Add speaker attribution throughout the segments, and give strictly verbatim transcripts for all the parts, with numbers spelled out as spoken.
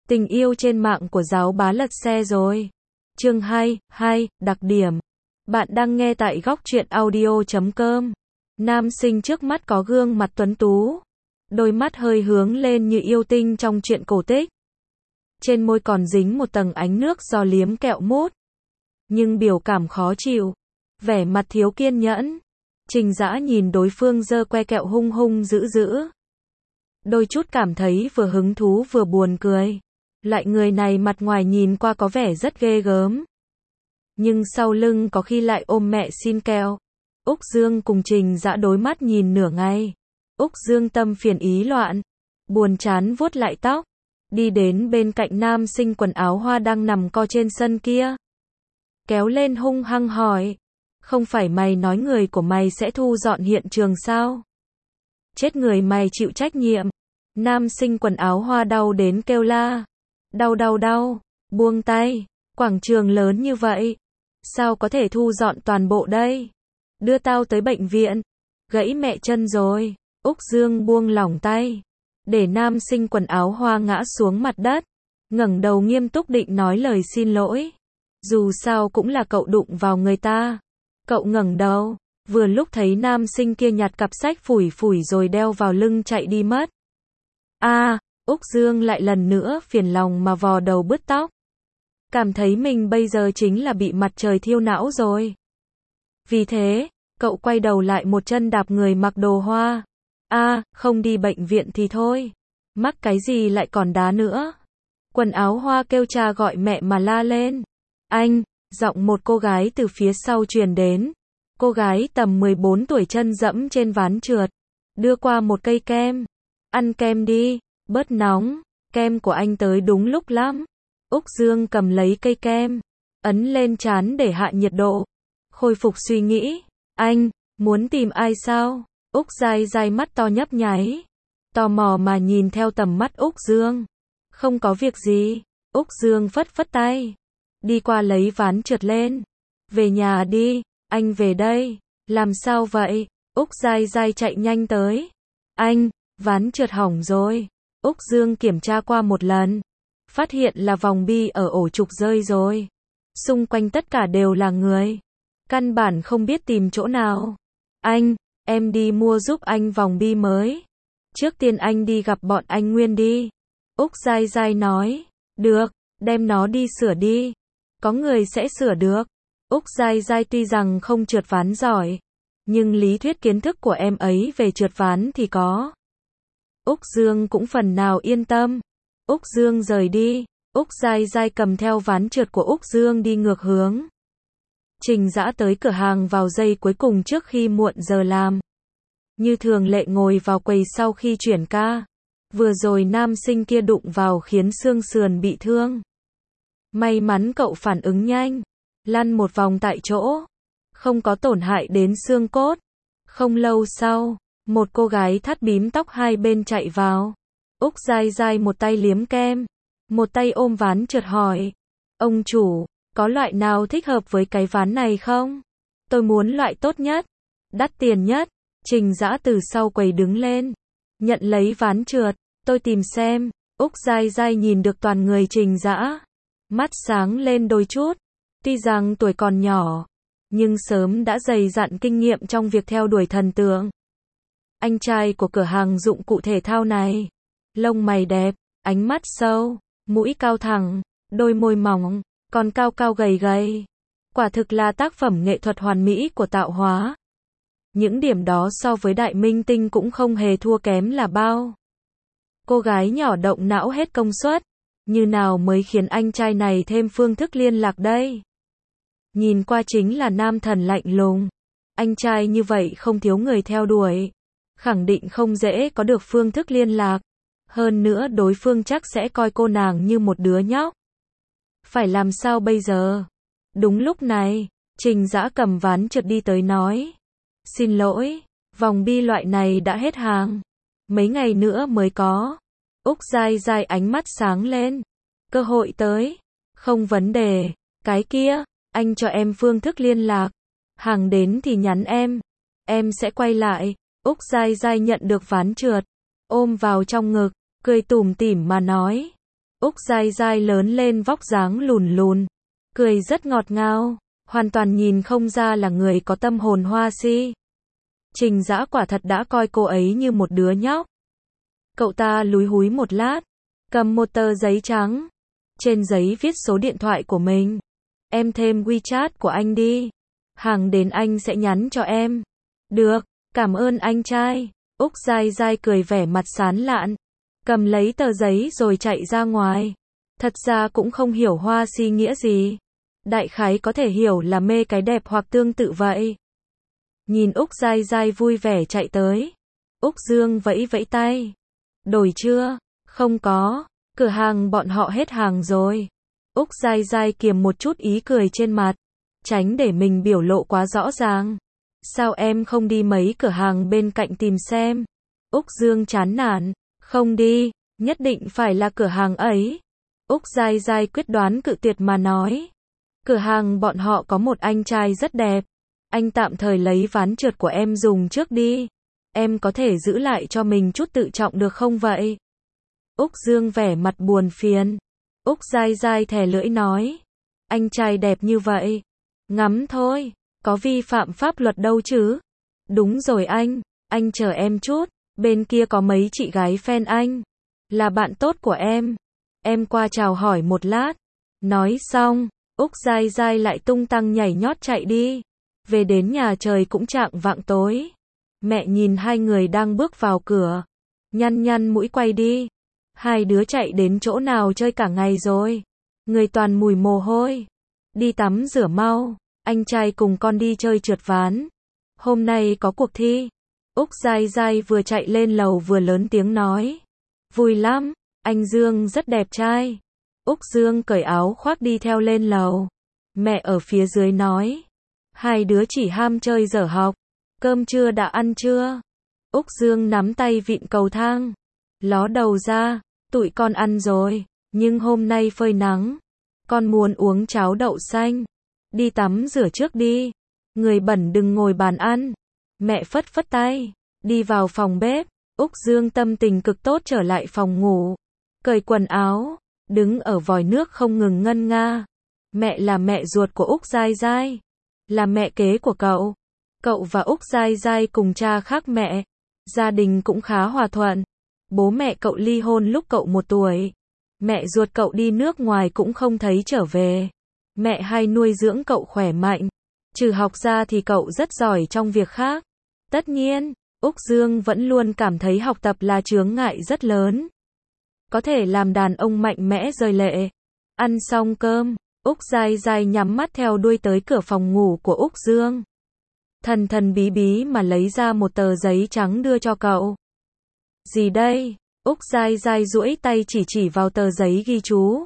Speaker 1: Tình yêu trên mạng của giáo bá lật xe rồi. Chương hai, hai, đặc điểm. Bạn đang nghe tại góc truyện audio chấm com. Nam sinh trước mắt có gương mặt tuấn tú, đôi mắt hơi hướng lên như yêu tinh trong truyện cổ tích. Trên môi còn dính một tầng ánh nước do liếm kẹo mút. Nhưng biểu cảm khó chịu, vẻ mặt thiếu kiên nhẫn. Trình Dã nhìn đối phương giơ que kẹo hung hung dữ dữ. Đôi chút cảm thấy vừa hứng thú vừa buồn cười. Loại người này mặt ngoài nhìn qua có vẻ rất ghê gớm, nhưng sau lưng có khi lại ôm mẹ xin kẹo. Úc Dương cùng Trình Dã đối mắt nhìn nửa ngày. Úc Dương tâm phiền ý loạn, buồn chán vuốt lại tóc, đi đến bên cạnh nam sinh quần áo hoa đang nằm co trên sân kia. Kéo lên hung hăng hỏi, không phải mày nói người của mày sẽ thu dọn hiện trường sao? Chết người mày chịu trách nhiệm. Nam sinh quần áo hoa đau đến kêu la. Đau đau đau, buông tay, quảng trường lớn như vậy, sao có thể thu dọn toàn bộ đây? Đưa tao tới bệnh viện, gãy mẹ chân rồi. Úc Dương buông lỏng tay, để nam sinh quần áo hoa ngã xuống mặt đất, ngẩng đầu nghiêm túc định nói lời xin lỗi. Dù sao cũng là cậu đụng vào người ta. Cậu ngẩng đầu, vừa lúc thấy nam sinh kia nhặt cặp sách phủi phủi rồi đeo vào lưng chạy đi mất. A, à, Úc Dương lại lần nữa phiền lòng mà vò đầu bứt tóc. Cảm thấy mình bây giờ chính là bị mặt trời thiêu não rồi. Vì thế, cậu quay đầu lại một chân đạp người mặc đồ hoa. A, à, không đi bệnh viện thì thôi. Mắc cái gì lại còn đá nữa. Quần áo hoa kêu cha gọi mẹ mà la lên. Anh, giọng một cô gái từ phía sau truyền đến. Cô gái tầm mười bốn tuổi chân dẫm trên ván trượt. Đưa qua một cây kem. Ăn kem đi. Bớt nóng, kem của anh tới đúng lúc lắm. Úc Dương cầm lấy cây kem, ấn lên trán để hạ nhiệt độ. Khôi phục suy nghĩ, anh, muốn tìm ai sao? Úc dai dai mắt to nhấp nháy, tò mò mà nhìn theo tầm mắt Úc Dương. Không có việc gì. Úc Dương phất phất tay, đi qua lấy ván trượt lên. Về nhà đi, anh về đây. Làm sao vậy? Úc dai dai chạy nhanh tới. Anh, ván trượt hỏng rồi. Úc Dương kiểm tra qua một lần, phát hiện là vòng bi ở ổ trục rơi rồi. Xung quanh tất cả đều là người, căn bản không biết tìm chỗ nào. Anh, em đi mua giúp anh vòng bi mới. Trước tiên anh đi gặp bọn anh Nguyên đi. Úc dai dai nói, được, đem nó đi sửa đi. Có người sẽ sửa được. Úc dai dai tuy rằng không trượt ván giỏi, nhưng lý thuyết kiến thức của em ấy về trượt ván thì có. Úc Dương cũng phần nào yên tâm. Úc Dương rời đi, Úc dai dai cầm theo ván trượt của Úc Dương đi ngược hướng. Trình Dã tới cửa hàng vào giây cuối cùng trước khi muộn giờ làm. Như thường lệ ngồi vào quầy sau khi chuyển ca. Vừa rồi nam sinh kia đụng vào khiến xương sườn bị thương. May mắn cậu phản ứng nhanh, lăn một vòng tại chỗ, không có tổn hại đến xương cốt. Không lâu sau, một cô gái thắt bím tóc hai bên chạy vào. Úc dai dai một tay liếm kem, một tay ôm ván trượt hỏi. Ông chủ, có loại nào thích hợp với cái ván này không? Tôi muốn loại tốt nhất, đắt tiền nhất. Trình Dã từ sau quầy đứng lên, nhận lấy ván trượt. Tôi tìm xem. Úc dai dai nhìn được toàn người Trình Dã, mắt sáng lên đôi chút. Tuy rằng tuổi còn nhỏ, nhưng sớm đã dày dặn kinh nghiệm trong việc theo đuổi thần tượng. Anh trai của cửa hàng dụng cụ thể thao này, lông mày đẹp, ánh mắt sâu, mũi cao thẳng, đôi môi mỏng, còn cao cao gầy gầy. Quả thực là tác phẩm nghệ thuật hoàn mỹ của tạo hóa. Những điểm đó so với đại minh tinh cũng không hề thua kém là bao. Cô gái nhỏ động não hết công suất, như nào mới khiến anh trai này thêm phương thức liên lạc đây? Nhìn qua chính là nam thần lạnh lùng. Anh trai như vậy không thiếu người theo đuổi, khẳng định không dễ có được phương thức liên lạc. Hơn nữa đối phương chắc sẽ coi cô nàng như một đứa nhóc. Phải làm sao bây giờ? Đúng lúc này, Trình Dã cầm ván trượt đi tới nói. Xin lỗi, vòng bi loại này đã hết hàng. Mấy ngày nữa mới có. Úc dai dai ánh mắt sáng lên. Cơ hội tới. Không vấn đề. Cái kia, anh cho em phương thức liên lạc. Hàng đến thì nhắn em. Em sẽ quay lại. Úc dai dai nhận được ván trượt, ôm vào trong ngực, cười tủm tỉm mà nói. Úc Giai Giai lớn lên vóc dáng lùn lùn, cười rất ngọt ngào, hoàn toàn nhìn không ra là người có tâm hồn hoa si. Trình Dã quả thật đã coi cô ấy như một đứa nhóc. Cậu ta lúi húi một lát, cầm một tờ giấy trắng. Trên giấy viết số điện thoại của mình. Em thêm WeChat của anh đi. Hàng đến anh sẽ nhắn cho em. Được, cảm ơn anh trai. Úc Giai Giai cười vẻ mặt sán lạn. Cầm lấy tờ giấy rồi chạy ra ngoài. Thật ra cũng không hiểu hoa si nghĩa gì. Đại khái có thể hiểu là mê cái đẹp hoặc tương tự vậy. Nhìn Úc Giai Giai vui vẻ chạy tới. Úc Dương vẫy vẫy tay. Đổi chưa? Không có. Cửa hàng bọn họ hết hàng rồi. Úc Giai Giai kiềm một chút ý cười trên mặt. Tránh để mình biểu lộ quá rõ ràng. Sao em không đi mấy cửa hàng bên cạnh tìm xem? Úc Dương chán nản. Không đi, nhất định phải là cửa hàng ấy. Úc Giai Giai quyết đoán cự tuyệt mà nói. Cửa hàng bọn họ có một anh trai rất đẹp. Anh tạm thời lấy ván trượt của em dùng trước đi. Em có thể giữ lại cho mình chút tự trọng được không vậy? Úc Dương vẻ mặt buồn phiền. Úc Giai Giai thè lưỡi nói. Anh trai đẹp như vậy. Ngắm thôi, có vi phạm pháp luật đâu chứ. Đúng rồi anh, anh chờ em chút. Bên kia có mấy chị gái fan anh. Là bạn tốt của em. Em qua chào hỏi một lát. Nói xong, Úc Giai Giai lại tung tăng nhảy nhót chạy đi. Về đến nhà trời cũng chạng vạng tối. Mẹ nhìn hai người đang bước vào cửa. Nhăn nhăn mũi quay đi. Hai đứa chạy đến chỗ nào chơi cả ngày rồi. Người toàn mùi mồ hôi. Đi tắm rửa mau. Anh trai cùng con đi chơi trượt ván. Hôm nay có cuộc thi. Úc Giai Giai vừa chạy lên lầu vừa lớn tiếng nói. Vui lắm, anh Dương rất đẹp trai. Úc Dương cởi áo khoác đi theo lên lầu. Mẹ ở phía dưới nói. Hai đứa chỉ ham chơi dở học. Cơm trưa đã ăn chưa? Úc Dương nắm tay vịn cầu thang. Ló đầu ra. Tụi con ăn rồi. Nhưng hôm nay phơi nắng. Con muốn uống cháo đậu xanh. Đi tắm rửa trước đi. Người bẩn đừng ngồi bàn ăn. Mẹ phất phất tay. Đi vào phòng bếp. Úc Dương tâm tình cực tốt trở lại phòng ngủ. Cởi quần áo. Đứng ở vòi nước không ngừng ngân nga. Mẹ là mẹ ruột của Úc Giai Giai. Là mẹ kế của cậu. Cậu và Úc Giai Giai cùng cha khác mẹ. Gia đình cũng khá hòa thuận. Bố mẹ cậu ly hôn lúc cậu một tuổi. Mẹ ruột cậu đi nước ngoài cũng không thấy trở về. Mẹ hay nuôi dưỡng cậu khỏe mạnh. Trừ học ra thì cậu rất giỏi trong việc khác. Tất nhiên, Úc Dương vẫn luôn cảm thấy học tập là chướng ngại rất lớn. Có thể làm đàn ông mạnh mẽ rơi lệ. Ăn xong cơm, Úc Giai Giai nhắm mắt theo đuôi tới cửa phòng ngủ của Úc Dương. Thần thần bí bí mà lấy ra một tờ giấy trắng đưa cho cậu. Gì đây? Úc Giai Giai duỗi tay chỉ chỉ vào tờ giấy ghi chú.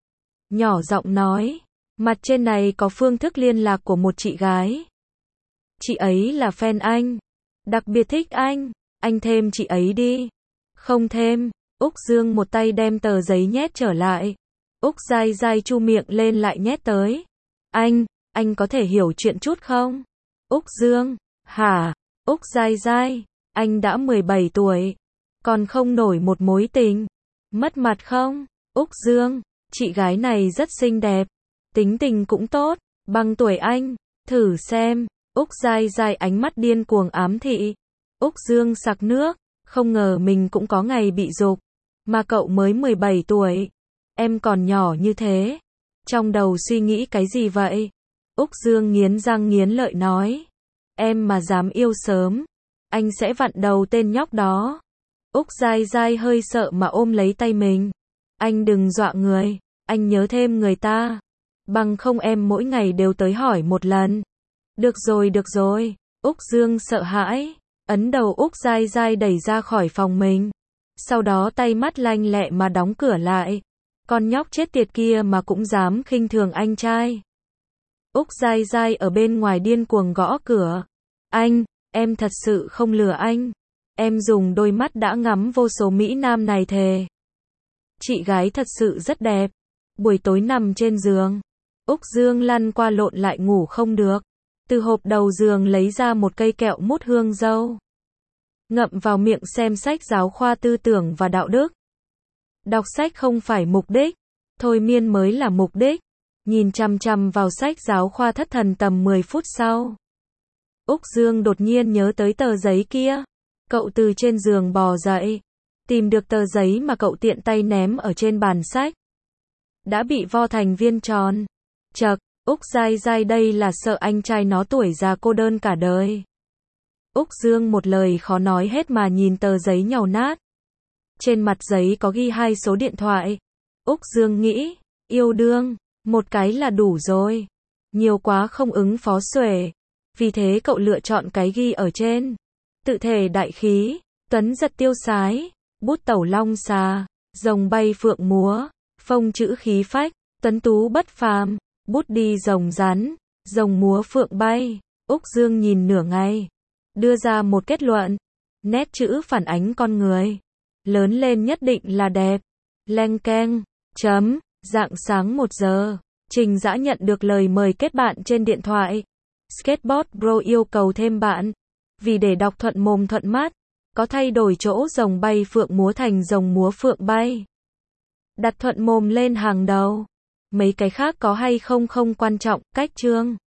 Speaker 1: Nhỏ giọng nói. Mặt trên này có phương thức liên lạc của một chị gái. Chị ấy là fan anh. Đặc biệt thích anh. Anh thêm chị ấy đi. Không thêm. Úc Dương một tay đem tờ giấy nhét trở lại. Úc Giai Giai chu miệng lên lại nhét tới. Anh, anh có thể hiểu chuyện chút không? Úc Dương, hả? Úc Giai Giai, anh đã mười bảy tuổi. Còn không nổi một mối tình. Mất mặt không? Úc Dương, chị gái này rất xinh đẹp. Tính tình cũng tốt. Bằng tuổi anh. Thử xem. Úc Giai Giai ánh mắt điên cuồng ám thị. Úc Dương sặc nước. Không ngờ mình cũng có ngày bị dục. Mà cậu mới mười bảy tuổi. Em còn nhỏ như thế. Trong đầu suy nghĩ cái gì vậy? Úc Dương nghiến răng nghiến lợi nói. Em mà dám yêu sớm. Anh sẽ vặn đầu tên nhóc đó. Úc Giai Giai hơi sợ mà ôm lấy tay mình. Anh đừng dọa người. Anh nhớ thêm người ta. Bằng không em mỗi ngày đều tới hỏi một lần. Được rồi được rồi. Úc Dương sợ hãi. Ấn đầu Úc Giai Giai đẩy ra khỏi phòng mình. Sau đó tay mắt lanh lẹ mà đóng cửa lại. Con nhóc chết tiệt kia mà cũng dám khinh thường anh trai. Úc Giai Giai ở bên ngoài điên cuồng gõ cửa. Anh, em thật sự không lừa anh. Em dùng đôi mắt đã ngắm vô số Mỹ Nam này thề. Chị gái thật sự rất đẹp. Buổi tối nằm trên giường. Úc Dương lăn qua lộn lại ngủ không được. Từ hộp đầu giường lấy ra một cây kẹo mút hương dâu. Ngậm vào miệng xem sách giáo khoa tư tưởng và đạo đức. Đọc sách không phải mục đích, thôi miên mới là mục đích. Nhìn chằm chằm vào sách giáo khoa thất thần tầm mười phút sau. Úc Dương đột nhiên nhớ tới tờ giấy kia. Cậu từ trên giường bò dậy. Tìm được tờ giấy mà cậu tiện tay ném ở trên bàn sách. Đã bị vo thành viên tròn. Chậc, Úc dai dai đây là sợ anh trai nó tuổi già cô đơn cả đời. Úc Dương một lời khó nói hết mà nhìn tờ giấy nhàu nát. Trên mặt giấy có ghi hai số điện thoại. Úc Dương nghĩ, yêu đương, một cái là đủ rồi. Nhiều quá không ứng phó xuể. Vì thế cậu lựa chọn cái ghi ở trên. Tự thể đại khí, tuấn giật tiêu sái, bút tẩu long xà, rồng bay phượng múa, phông chữ khí phách, tuấn tú bất phàm, bút đi rồng rắn, rồng múa phượng bay. Úc Dương nhìn nửa ngày, đưa ra một kết luận. Nét chữ phản ánh con người. Lớn lên nhất định là đẹp. Leng keng, chấm, rạng sáng một giờ. Trình Dã nhận được lời mời kết bạn trên điện thoại. Skateboard Bro yêu cầu thêm bạn. Vì để đọc thuận mồm thuận mắt, có thay đổi chỗ rồng bay phượng múa thành rồng múa phượng bay. Đặt thuận mồm lên hàng đầu. Mấy cái khác có hay không không quan trọng, cách chương.